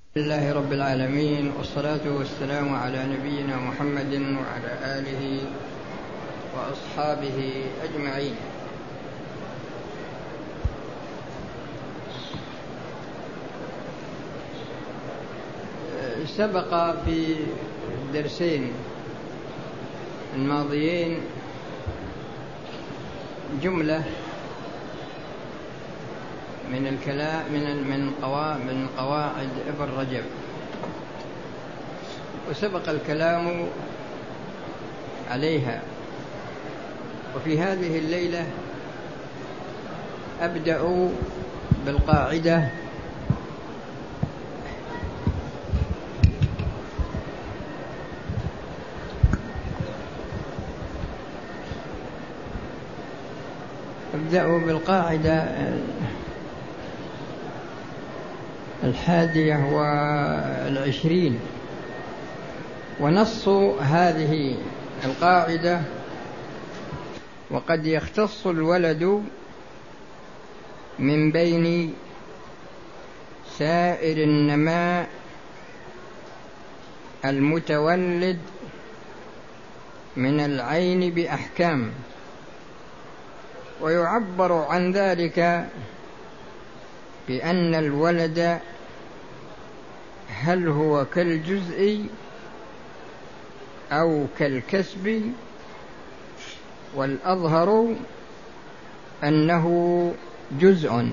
لله رب العالمين، والصلاة والسلام على نبينا محمد وعلى آله وأصحابه أجمعين. سبق في الدرسين الماضيين جملة من الكلام من قواعد ابن رجب، وسبق الكلام عليها. وفي هذه الليلة أبدأ بالقاعدة الحادية والعشرين. ونص هذه القاعدة: وقد يختص الولد من بين سائر النماء المتولد من العين بأحكام، ويعبر عن ذلك بأن الولد هل هو كالجزء أو كالكسب، والأظهر أنه جزء.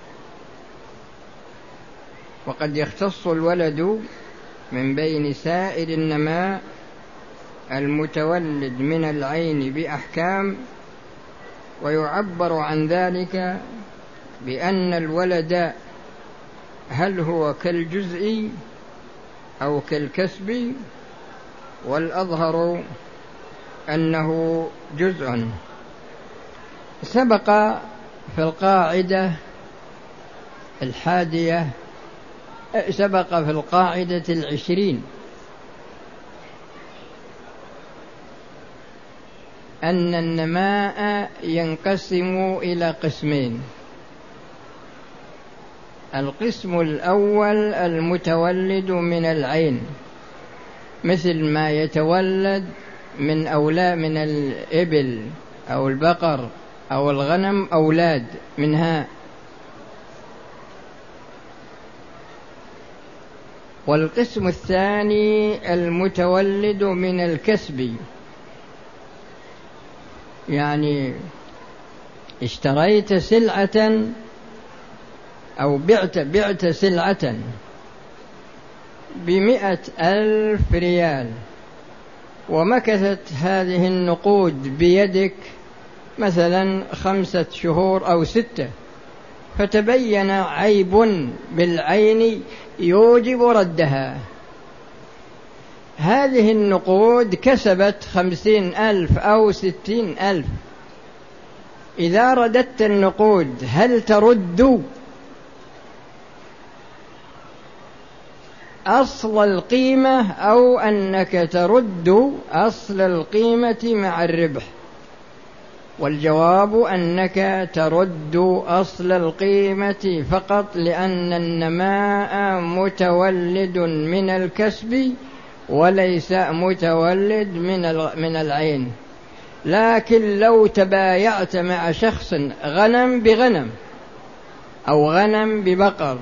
وقد يختص الولد من بين سائر النماء المتولد من العين بأحكام، ويعبر عن ذلك بأن الولد هل هو كالجزء أو كالكسب، والأظهر أنه جزء. سبق في القاعدة الحادية، سبق في القاعدة العشرين أن النماء ينقسم إلى قسمين: القسم الأول المتولد من العين، مثل ما يتولد من الإبل أو البقر أو الغنم أولاد منها. والقسم الثاني المتولد من الكسب، يعني اشتريت سلعة أو بعت سلعة ب100,000 ريال، ومكثت هذه النقود بيدك مثلا 5 شهور أو 6، فتبين عيب بالعين يوجب ردها. هذه النقود كسبت 50,000 أو 60,000. إذا رددت النقود هل ترد أصل القيمة، أو أنك ترد أصل القيمة مع الربح؟ والجواب أنك ترد أصل القيمة فقط، لأن النماء متولد من الكسب وليس متولد من العين. لكن لو تبايعت مع شخص غنم بغنم أو غنم ببقر،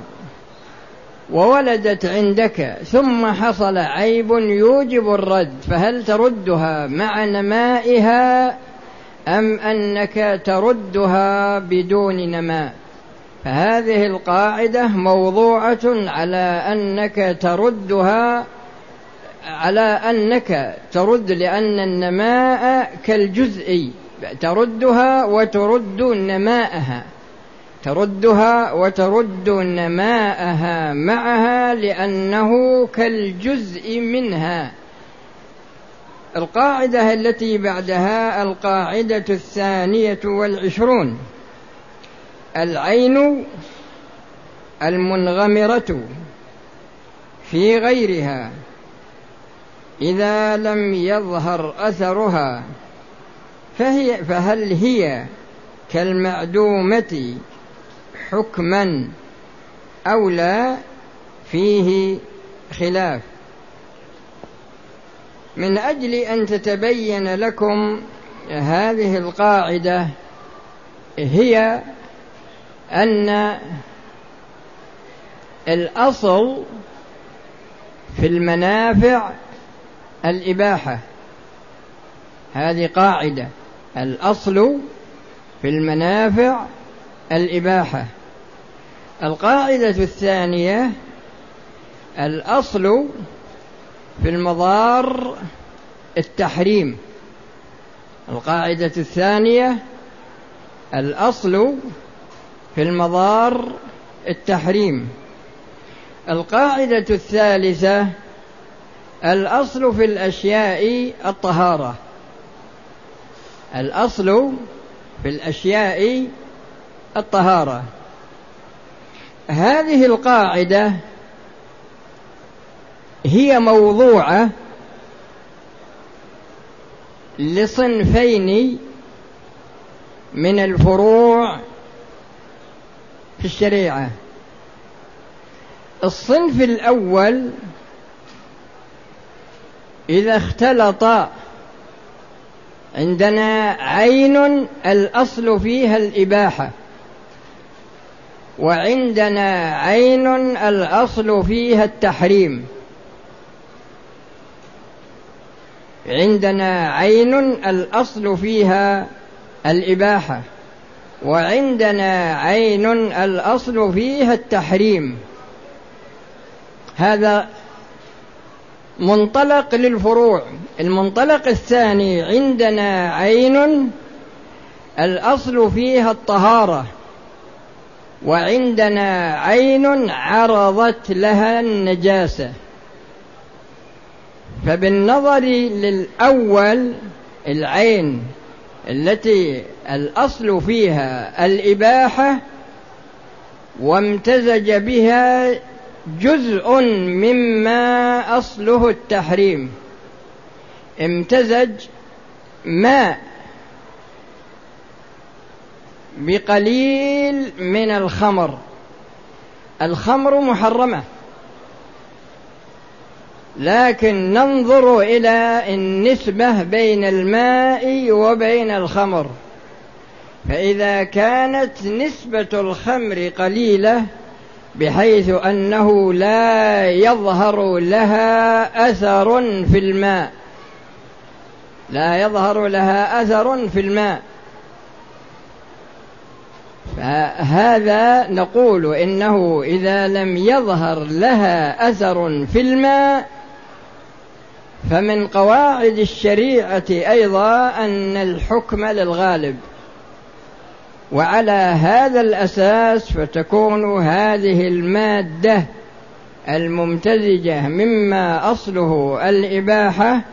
وولدت عندك ثم حصل عيب يوجب الرد، فهل تردها مع نمائها أم أنك تردها بدون نماء؟ فهذه القاعدة موضوعة على أنك تردها، على أنك ترد، لأن النماء كالجزء، تردها وترد نماءها، تردها وترد نماءها معها، لأنه كالجزء منها. القاعدة التي بعدها القاعدة 22: العين المنغمرة في غيرها إذا لم يظهر أثرها فهل هي كالمعدومة حكما أو لا؟ فيه خلاف. من أجل أن تتبين لكم هذه القاعدة هي أن الأصل في المنافع الإباحة. هذه قاعدة، الأصل في المنافع الإباحة. القاعدة الثانية الأصل في المضار التحريم. القاعدة الثانية الأصل في المضار التحريم. القاعدة الثالثة الأصل في الأشياء الطهارة. الأصل في الأشياء الطهارة. هذه القاعدة هي موضوعة لصنفين من الفروع في الشريعة. الصنف الأول إذا اختلط عندنا عين الأصل فيها الإباحة، وعندنا عين الأصل فيها التحريم. عندنا عين الأصل فيها الإباحة، وعندنا عين الأصل فيها التحريم. هذا منطلق للفروع. المنطلق الثاني عندنا عين الأصل فيها الطهارة، وعندنا عين عرضت لها النجاسة. فبالنظر للأول العين التي الأصل فيها الإباحة وامتزج بها جزء مما أصله التحريم، امتزج ماء بقليل من الخمر. الخمر محرمة، لكن ننظر إلى النسبة بين الماء وبين الخمر، فإذا كانت نسبة الخمر قليلة بحيث أنه لا يظهر لها أثر في الماء، لا يظهر لها أثر في الماء، فهذا نقول إنه إذا لم يظهر لها أثر في الماء فمن قواعد الشريعة أيضا أن الحكم للغالب. وعلى هذا الأساس فتكون هذه المادة الممتزجة مما أصله الإباحة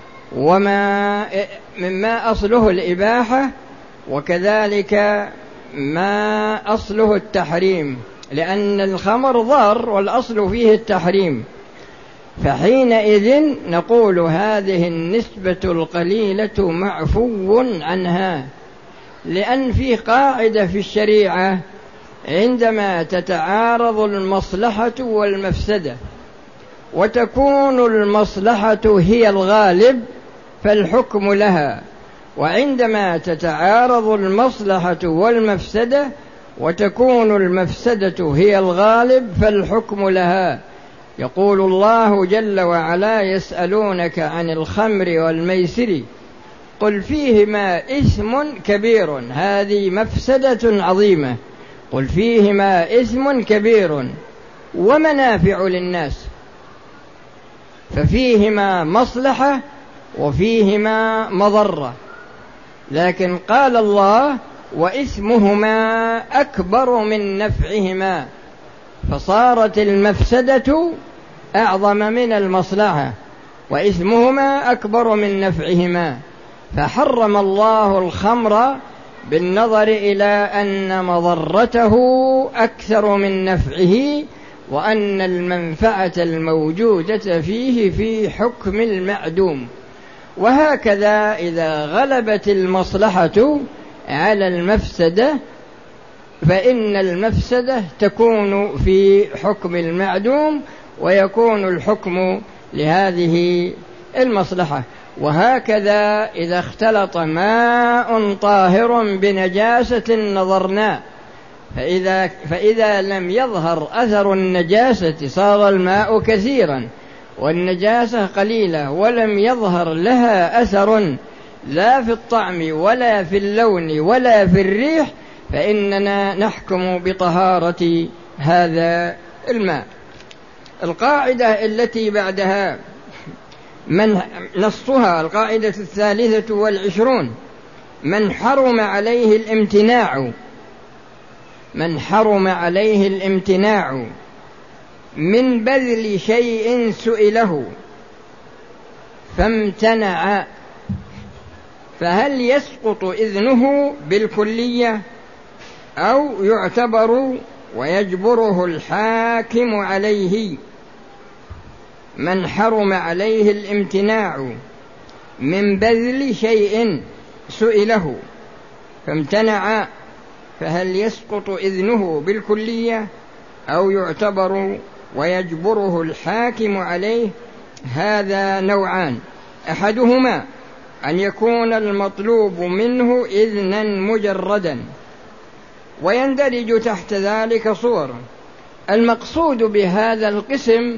مما أصله الإباحة وكذلك ما أصله التحريم، لأن الخمر ضار والأصل فيه التحريم. فحينئذ نقول هذه النسبة القليلة معفو عنها، لأن في قاعدة في الشريعة عندما تتعارض المصلحة والمفسدة وتكون المصلحة هي الغالب فالحكم لها، وعندما تتعارض المصلحة والمفسدة وتكون المفسدة هي الغالب فالحكم لها. يقول الله جل وعلا: يسألونك عن الخمر والميسر قل فيهما إثم كبير. هذه مفسدة عظيمة. قل فيهما إثم كبير ومنافع للناس، ففيهما مصلحة وفيهما مضرة. لكن قال الله: وإثمهما أكبر من نفعهما، فصارت المفسدة أعظم من المصلحة وإثمهما أكبر من نفعهما، فحرم الله الخمر بالنظر إلى أن مضرته أكثر من نفعه، وأن المنفعة الموجودة فيه في حكم المعدوم. وهكذا إذا غلبت المصلحة على المفسدة فإن المفسدة تكون في حكم المعدوم، ويكون الحكم لهذه المصلحة. وهكذا إذا اختلط ماء طاهر بنجاسة نظرنا، فإذا لم يظهر أثر النجاسة صار الماء كثيرا والنجاسة قليلة ولم يظهر لها أثر لا في الطعم ولا في اللون ولا في الريح، فإننا نحكم بطهارة هذا الماء. القاعدة التي بعدها من نصها القاعدة 23: من حرم عليه الامتناع من بذل شيء سئله فامتنع، فهل يسقط إذنه بالكلية أو يعتبر ويجبره الحاكم عليه؟ من حرم عليه الامتناع من بذل شيء سئله فامتنع، فهل يسقط إذنه بالكلية أو يعتبر ويجبره الحاكم عليه؟ هذا نوعان: أحدهما أن يكون المطلوب منه إذنا مجردا، ويندرج تحت ذلك صور. المقصود بهذا القسم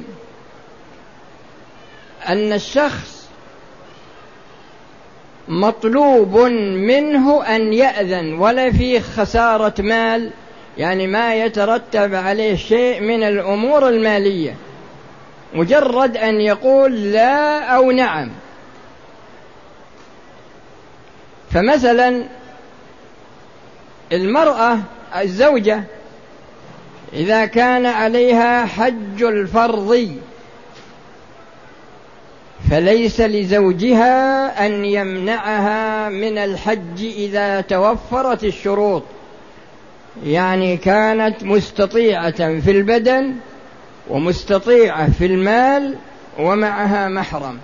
أن الشخص مطلوب منه أن يأذن، ولا فيه خسارة مال، يعني ما يترتب عليه شيء من الأمور المالية، مجرد أن يقول لا أو نعم. فمثلا المرأة الزوجة إذا كان عليها حج الفرض فليس لزوجها أن يمنعها من الحج إذا توفرت الشروط، يعني كانت مستطيعة في البدن ومستطيعة في المال ومعها محرم.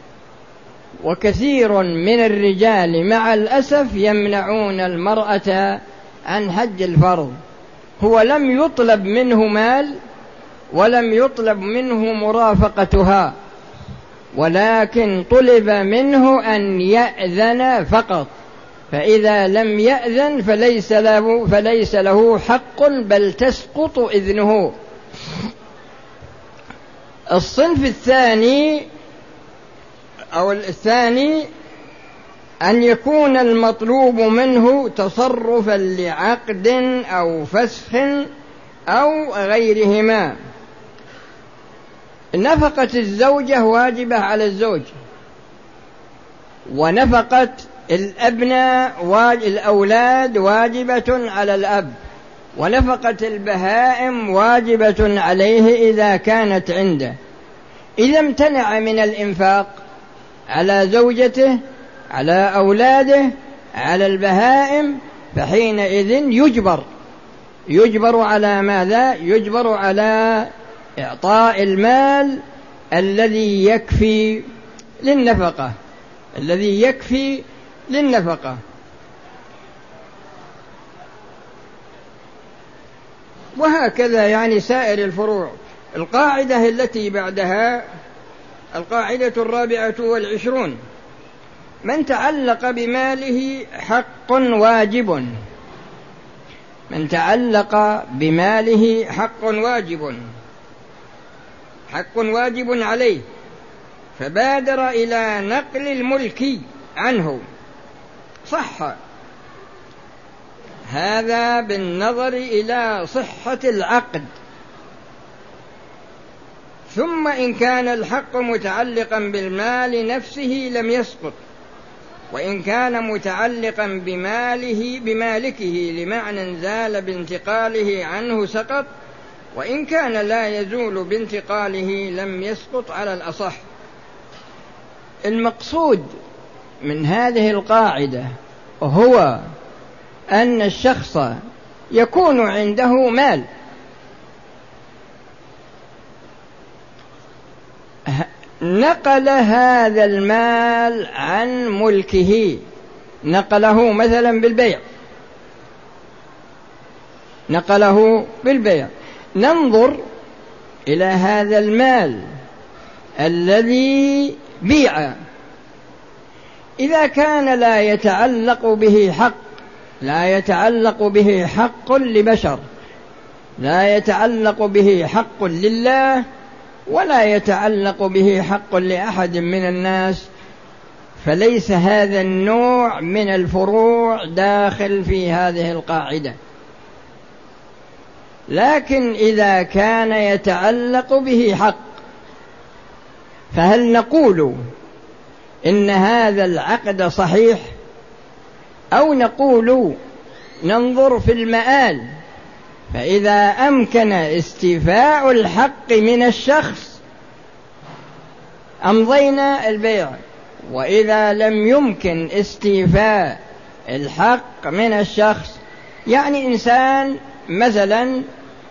وكثير من الرجال مع الأسف يمنعون المرأة عن حج الفرض، هو لم يطلب منه مال ولم يطلب منه مرافقتها، ولكن طلب منه أن يأذن فقط، فإذا لم يأذن فليس له حق بل تسقط إذنه. الصنف الثاني أن يكون المطلوب منه تصرفا لعقد أو فسخ أو غيرهما. نفقة الزوجة واجبة على الزوج، ونفقة الأولاد واجبة على الأب، ونفقة البهائم واجبة عليه إذا كانت عنده. إذا امتنع من الإنفاق على زوجته، على أولاده، على البهائم، فحينئذ يجبر على ماذا؟ يجبر على إعطاء المال الذي يكفي للنفقة. وهكذا يعني سائر الفروع. القاعدة التي بعدها القاعدة 24: من تعلق بماله حق واجب، من تعلق بماله حق واجب عليه فبادر إلى نقل الملك عنه صح، هذا بالنظر إلى صحة العقد. ثم إن كان الحق متعلقا بالمال نفسه لم يسقط، وإن كان متعلقا بمالكه لمعنى زال بانتقاله عنه سقط، وإن كان لا يزول بانتقاله لم يسقط على الأصح. المقصود من هذه القاعدة هو أن الشخص يكون عنده مال، نقل هذا المال عن ملكه، نقله مثلا بالبيع، نقله بالبيع. ننظر إلى هذا المال الذي بيع، إذا كان لا يتعلق به حق، لا يتعلق به حق لبشر، لا يتعلق به حق لله، ولا يتعلق به حق لأحد من الناس، فليس هذا النوع من الفروع داخل في هذه القاعدة. لكن إذا كان يتعلق به حق، فهل نقول إن هذا العقد صحيح، أو نقول ننظر في المآل، فإذا أمكن استيفاء الحق من الشخص أمضينا البيع، وإذا لم يمكن استيفاء الحق من الشخص، يعني إنسان مثلا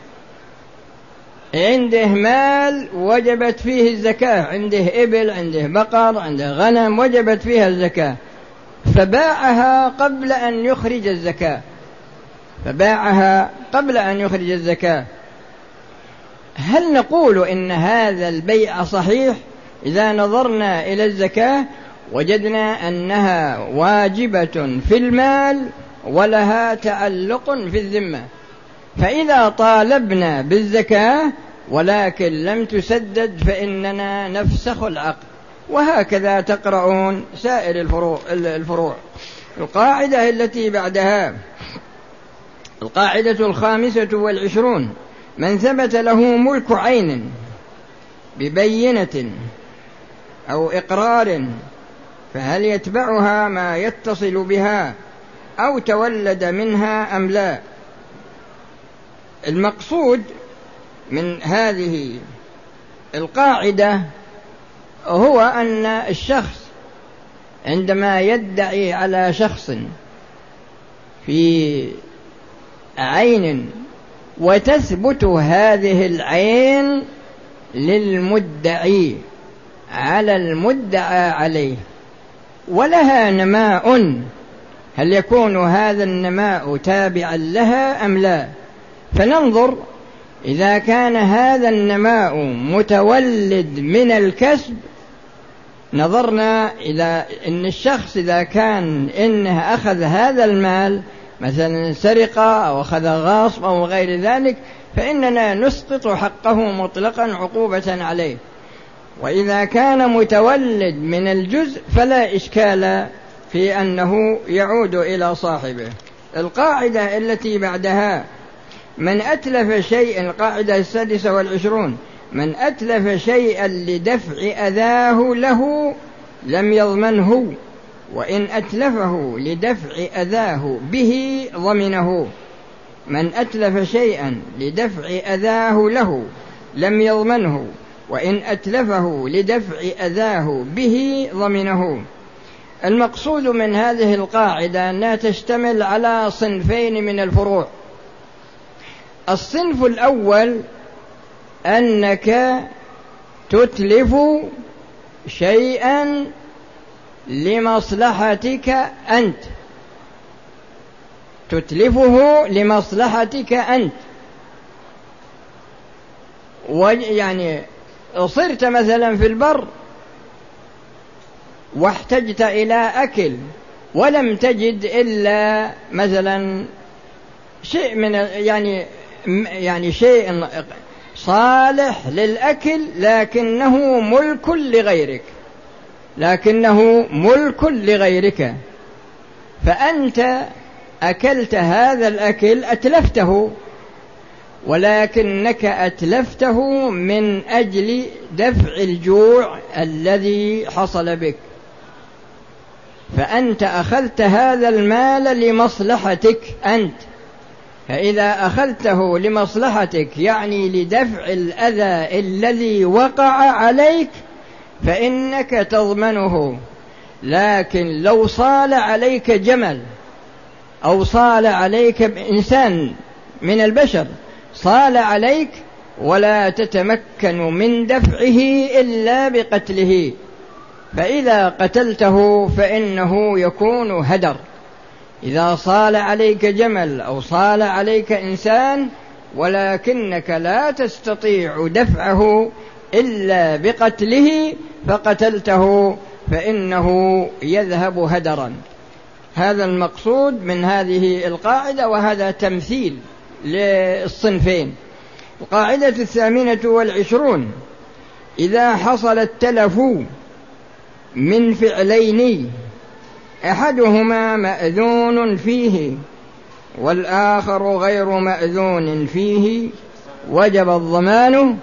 عنده مال وجبت فيه الزكاة، عنده إبل، عنده بقر، عنده غنم وجبت فيها الزكاة، فباعها قبل أن يخرج الزكاة، فباعها قبل أن يخرج الزكاة، هل نقول إن هذا البيع صحيح؟ إذا نظرنا إلى الزكاة وجدنا أنها واجبة في المال ولها تعلق في الذمة، فإذا طالبنا بالزكاة ولكن لم تسدد فإننا نفسخ العقد. وهكذا تقرؤون سائر الفروع. القاعدة التي بعدها القاعدة 25: من ثبت له ملك عين ببينة أو إقرار فهل يتبعها ما يتصل بها أو تولد منها أم لا؟ المقصود من هذه القاعدة هو أن الشخص عندما يدعي على شخص في عين وتثبت هذه العين للمدعي على المدعى عليه ولها نماء، هل يكون هذا النماء تابعا لها أم لا؟ فننظر إذا كان هذا النماء متولد من الكسب، نظرنا إلى أن الشخص إذا كان إنه أخذ هذا المال مثلا سرقة أو أخذ غاصب أو غير ذلك، فإننا نسقط حقه مطلقا عقوبة عليه. وإذا كان متولد من الجزء فلا إشكال في أنه يعود إلى صاحبه. القاعدة التي بعدها: من أتلف شيئا، القاعدة 26: من أتلف شيئا لدفع أذاه له لم يضمنه، وإن أتلفه لدفع أذاه به ضمنه. من أتلف شيئا لدفع أذاه له لم يضمنه، وإن أتلفه لدفع أذاه به ضمنه. المقصود من هذه القاعدة أنها تشتمل على صنفين من الفروع. الصنف الأول أنك تتلف شيئا لمصلحتك أنت، تتلفه لمصلحتك أنت، يعني صرت مثلا في البر واحتجت إلى أكل ولم تجد إلا مثلا شيء من يعني شيء صالح للأكل لكنه ملك لغيرك، فأنت أكلت هذا الأكل أتلفته، ولكنك أتلفته من أجل دفع الجوع الذي حصل بك، فأنت أخذت هذا المال لمصلحتك أنت. فإذا أخذته لمصلحتك يعني لدفع الأذى الذي وقع عليك فإنك تضمنه. لكن لو صال عليك جمل أو صال عليك إنسان من البشر، صال عليك ولا تتمكن من دفعه إلا بقتله، فإذا قتلته فإنه يكون هدر، إذا صال عليك جمل أو صال عليك إنسان ولكنك لا تستطيع دفعه إلا بقتله فقتلته فإنه يذهب هدرا. هذا المقصود من هذه القاعدة، وهذا تمثيل للصنفين. القاعدة 28: إذا حصل التلف من فعلين أحدهما مأذون فيه والآخر غير مأذون فيه وجب الضمان.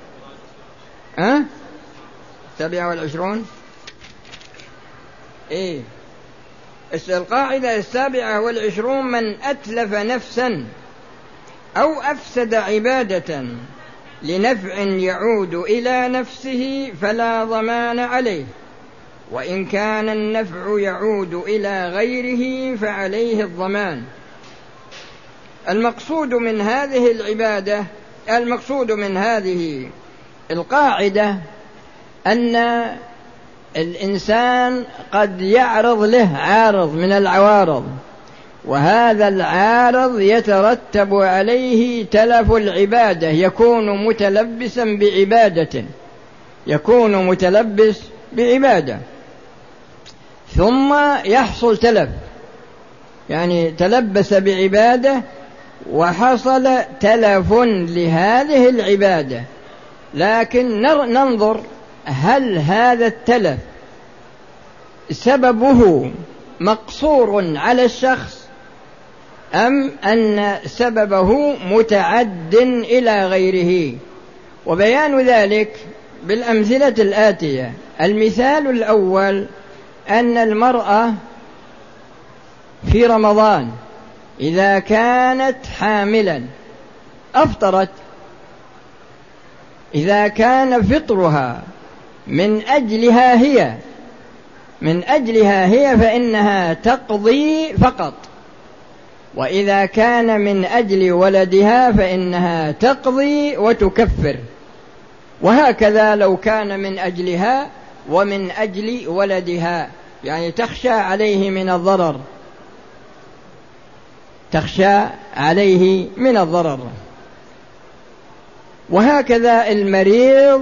27. القاعدة 27: من أتلف نفسا أو أفسد عبادة لنفع يعود إلى نفسه فلا ضمان عليه، وإن كان النفع يعود إلى غيره فعليه الضمان. المقصود من هذه القاعدة أن الإنسان قد يعرض له عارض من العوارض، وهذا العارض يترتب عليه تلف العبادة، يكون متلبس بعبادة ثم يحصل تلف، يعني تلبس بعبادة وحصل تلف لهذه العبادة. لكن ننظر هل هذا التلف سببه مقصور على الشخص أم أن سببه متعد إلى غيره. وبيان ذلك بالأمثلة الآتية: المثال الأول أن المرأة في رمضان إذا كانت حاملا أفطرت، إذا كان فطرها من أجلها هي فإنها تقضي فقط، وإذا كان من أجل ولدها فإنها تقضي وتكفر، وهكذا لو كان من أجلها ومن أجل ولدها، يعني تخشى عليه من الضرر. وهكذا المريض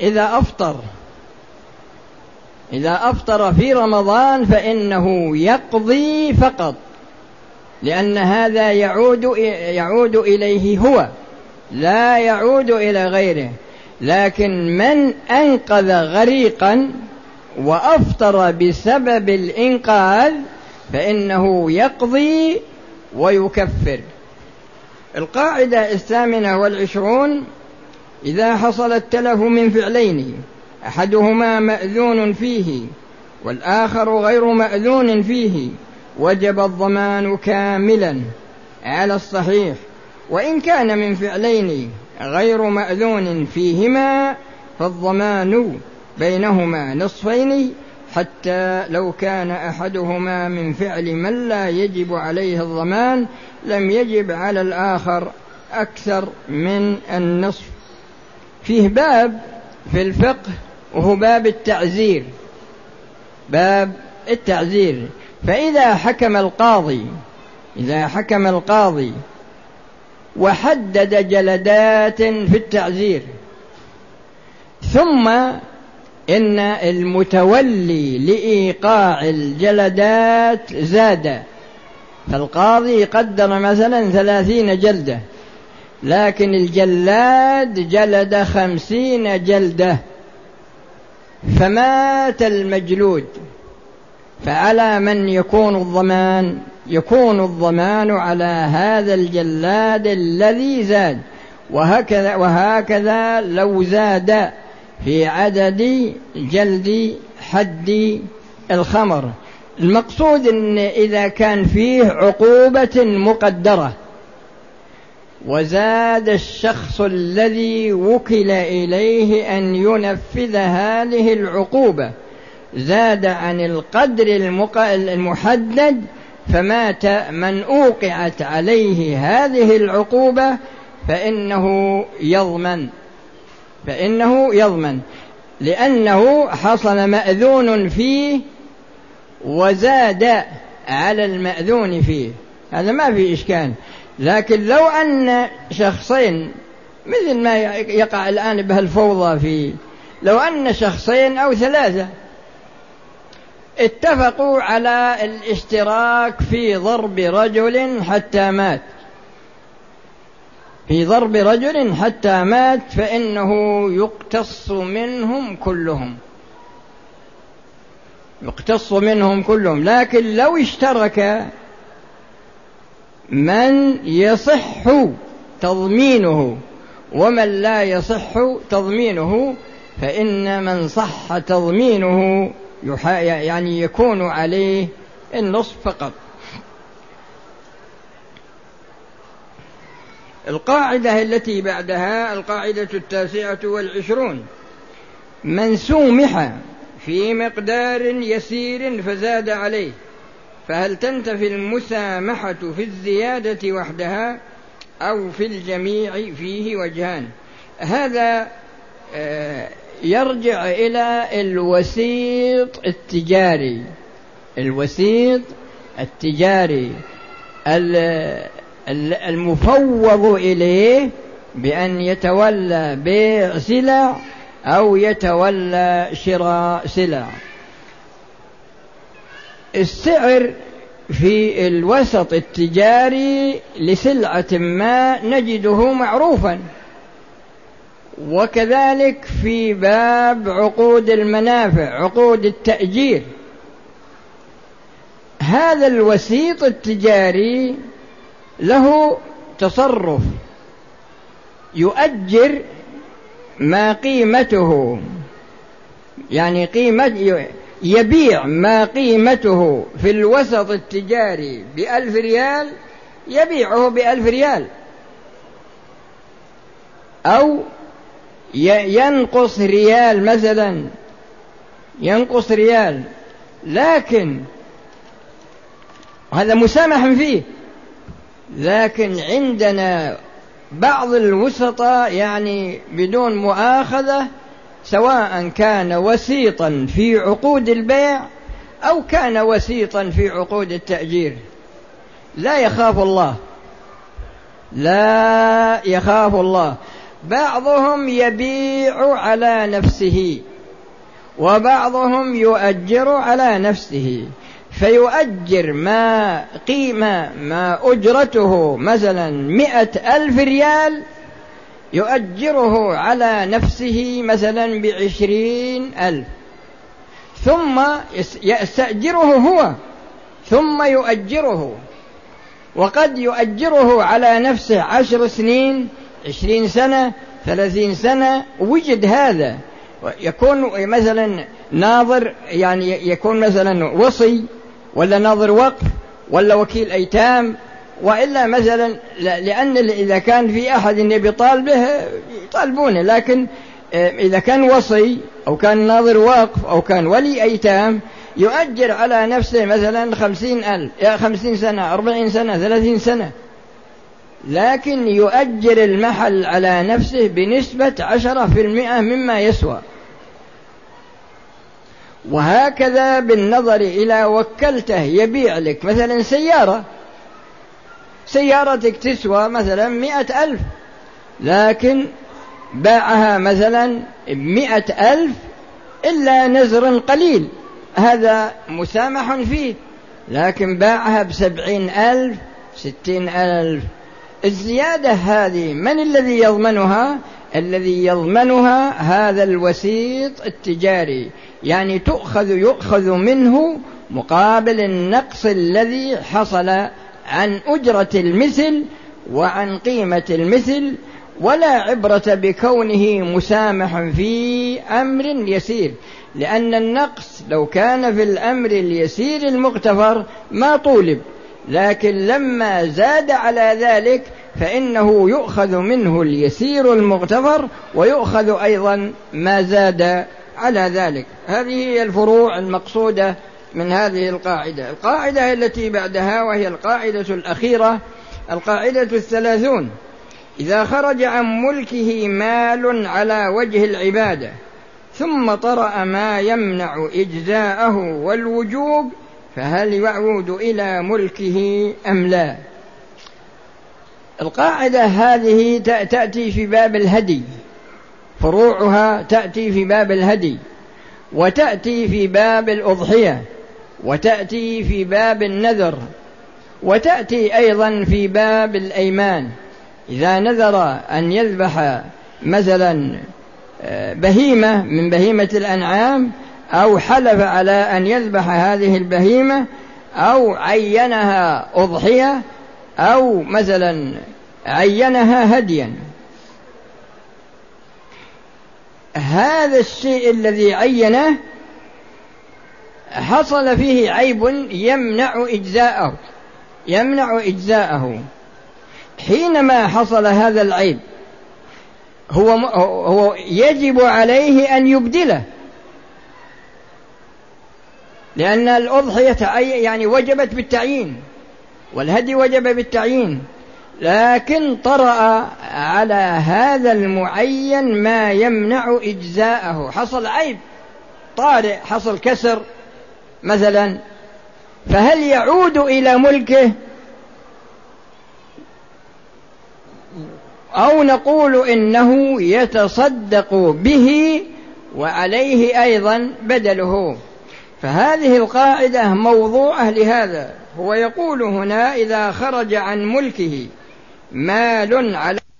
إذا أفطر في رمضان فإنه يقضي فقط، لأن هذا يعود إليه هو، لا يعود إلى غيره. لكن من أنقذ غريقا وأفطر بسبب الإنقاذ فإنه يقضي ويكفر. القاعدة 28: إذا حصل التلف من فعلين أحدهما مأذون فيه والآخر غير مأذون فيه وجب الضمان كاملا على الصحيح، وإن كان من فعلين غير مأذون فيهما فالضمان بينهما نصفين، حتى لو كان أحدهما من فعل من لا يجب عليه الضمان لم يجب على الآخر أكثر من النصف. فيه باب في الفقه وهو باب التعزير. فإذا حكم القاضي وحدد جلدات في التعزير، ثم إن المتولي لإيقاع الجلدات زاد، فالقاضي قدر مثلا 30 جلدة، لكن الجلاد جلد 50 جلدة، فمات المجلود، فعلى من يكون الضمان؟ يكون الضمان على هذا الجلاد الذي زاد. وهكذا لو زاد في عدد جلد حد الخمر. المقصود أن إذا كان فيه عقوبة مقدرة وزاد الشخص الذي وكل إليه أن ينفذ هذه العقوبة زاد عن القدر المحدد، فمات من أوقعت عليه هذه العقوبة فإنه يضمن، لأنه حصل مأذون فيه وزاد على المأذون فيه، هذا ما في إشكال. لكن لو أن شخصين، مثل ما يقع الآن بهالفوضى فيه، لو أن شخصين أو ثلاثة اتفقوا على الاشتراك في ضرب رجل حتى مات، في ضرب رجل حتى مات، فإنه يقتص منهم كلهم، يقتص منهم كلهم. لكن لو اشترك من يصح تضمينه ومن لا يصح تضمينه، فإن من صح تضمينه يعني يكون عليه النصف فقط. القاعدة التي بعدها القاعدة 29: من سومح في مقدار يسير فزاد عليه، فهل تنتفي المسامحة في الزيادة وحدها أو في الجميع؟ فيه وجهان. هذا يرجع إلى الوسيط التجاري، الوسيط التجاري المفوض إليه بأن يتولى بيع سلع أو يتولى شراء سلع. السعر في الوسط التجاري لسلعة ما نجده معروفا، وكذلك في باب عقود المنافع، عقود التأجير. هذا الوسيط التجاري له تصرف، يؤجر ما قيمته، يعني يبيع ما قيمته في الوسط التجاري ب1000 ريال يبيعه ب1000 ريال، أو ينقص ريال مثلا، ينقص ريال، لكن هذا مسامح فيه. لكن عندنا بعض الوسطاء يعني بدون مؤاخذة، سواء كان وسيطا في عقود البيع أو كان وسيطا في عقود التأجير، لا يخاف الله، لا يخاف الله. بعضهم يبيع على نفسه وبعضهم يؤجر على نفسه، فيؤجر ما قيمة ما أجرته مثلا 100,000 ريال، يؤجره على نفسه مثلا ب20,000، ثم يستأجره هو ثم يؤجره. وقد يؤجره على نفسه 10 سنين، 20 سنة، 30 سنة، وجد هذا. يكون مثلا ناظر، يعني يكون مثلا وصي ولا ناظر وقف ولا وكيل أيتام، وإلا مثلا لأن إذا كان في أحد يبي طالبه يطالبونه، لكن إذا كان وصي أو كان ناظر وقف أو كان ولي أيتام يؤجر على نفسه مثلا 50 سنة، 40 سنة، 30 سنة، لكن يؤجر المحل على نفسه بنسبة 10% مما يسوى. وهكذا بالنظر إلى وكلته يبيع لك مثلا سيارتك تسوى مثلا 100,000، لكن باعها مثلا 100,000 إلا نزر قليل، هذا مسامح فيه. لكن باعها ب70,000، 60,000، الزيادة هذه من الذي يضمنها؟ الذي يضمنها هذا الوسيط التجاري، يعني يؤخذ منه مقابل النقص الذي حصل عن أجرة المثل وعن قيمة المثل، ولا عبرة بكونه مسامح في أمر يسير، لأن النقص لو كان في الأمر اليسير المغتفر ما طولب، لكن لما زاد على ذلك فإنه يؤخذ منه اليسير المغتفر ويؤخذ أيضا ما زاد على ذلك. هذه هي الفروع المقصودة من هذه القاعدة. القاعدة التي بعدها وهي القاعدة الأخيرة، القاعدة 30: إذا خرج عن ملكه مال على وجه العبادة ثم طرأ ما يمنع إجزاءه والوجوب فهل يعود إلى ملكه أم لا؟ القاعدة هذه تأتي في باب الهدي، فروعها تأتي في باب الهدي، وتأتي في باب الأضحية، وتأتي في باب النذر، وتأتي أيضا في باب الأيمان. إذا نذر أن يذبح مثلا بهيمة من بهيمة الأنعام، أو حلف على أن يذبح هذه البهيمة، أو عينها أضحية، أو مثلا عينها هديا، هذا الشيء الذي عينه حصل فيه عيب يمنع إجزاءه. حينما حصل هذا العيب هو يجب عليه أن يبدله، لأن الأضحية يعني وجبت بالتعيين، والهدي وجب بالتعيين، لكن طرأ على هذا المعين ما يمنع إجزاءه، حصل عيب طارئ، حصل كسر مثلا، فهل يعود إلى ملكه أو نقول إنه يتصدق به وعليه أيضا بدله؟ فهذه القاعدة موضوعة لهذا. هو يقول هنا: إذا خرج عن ملكه مال على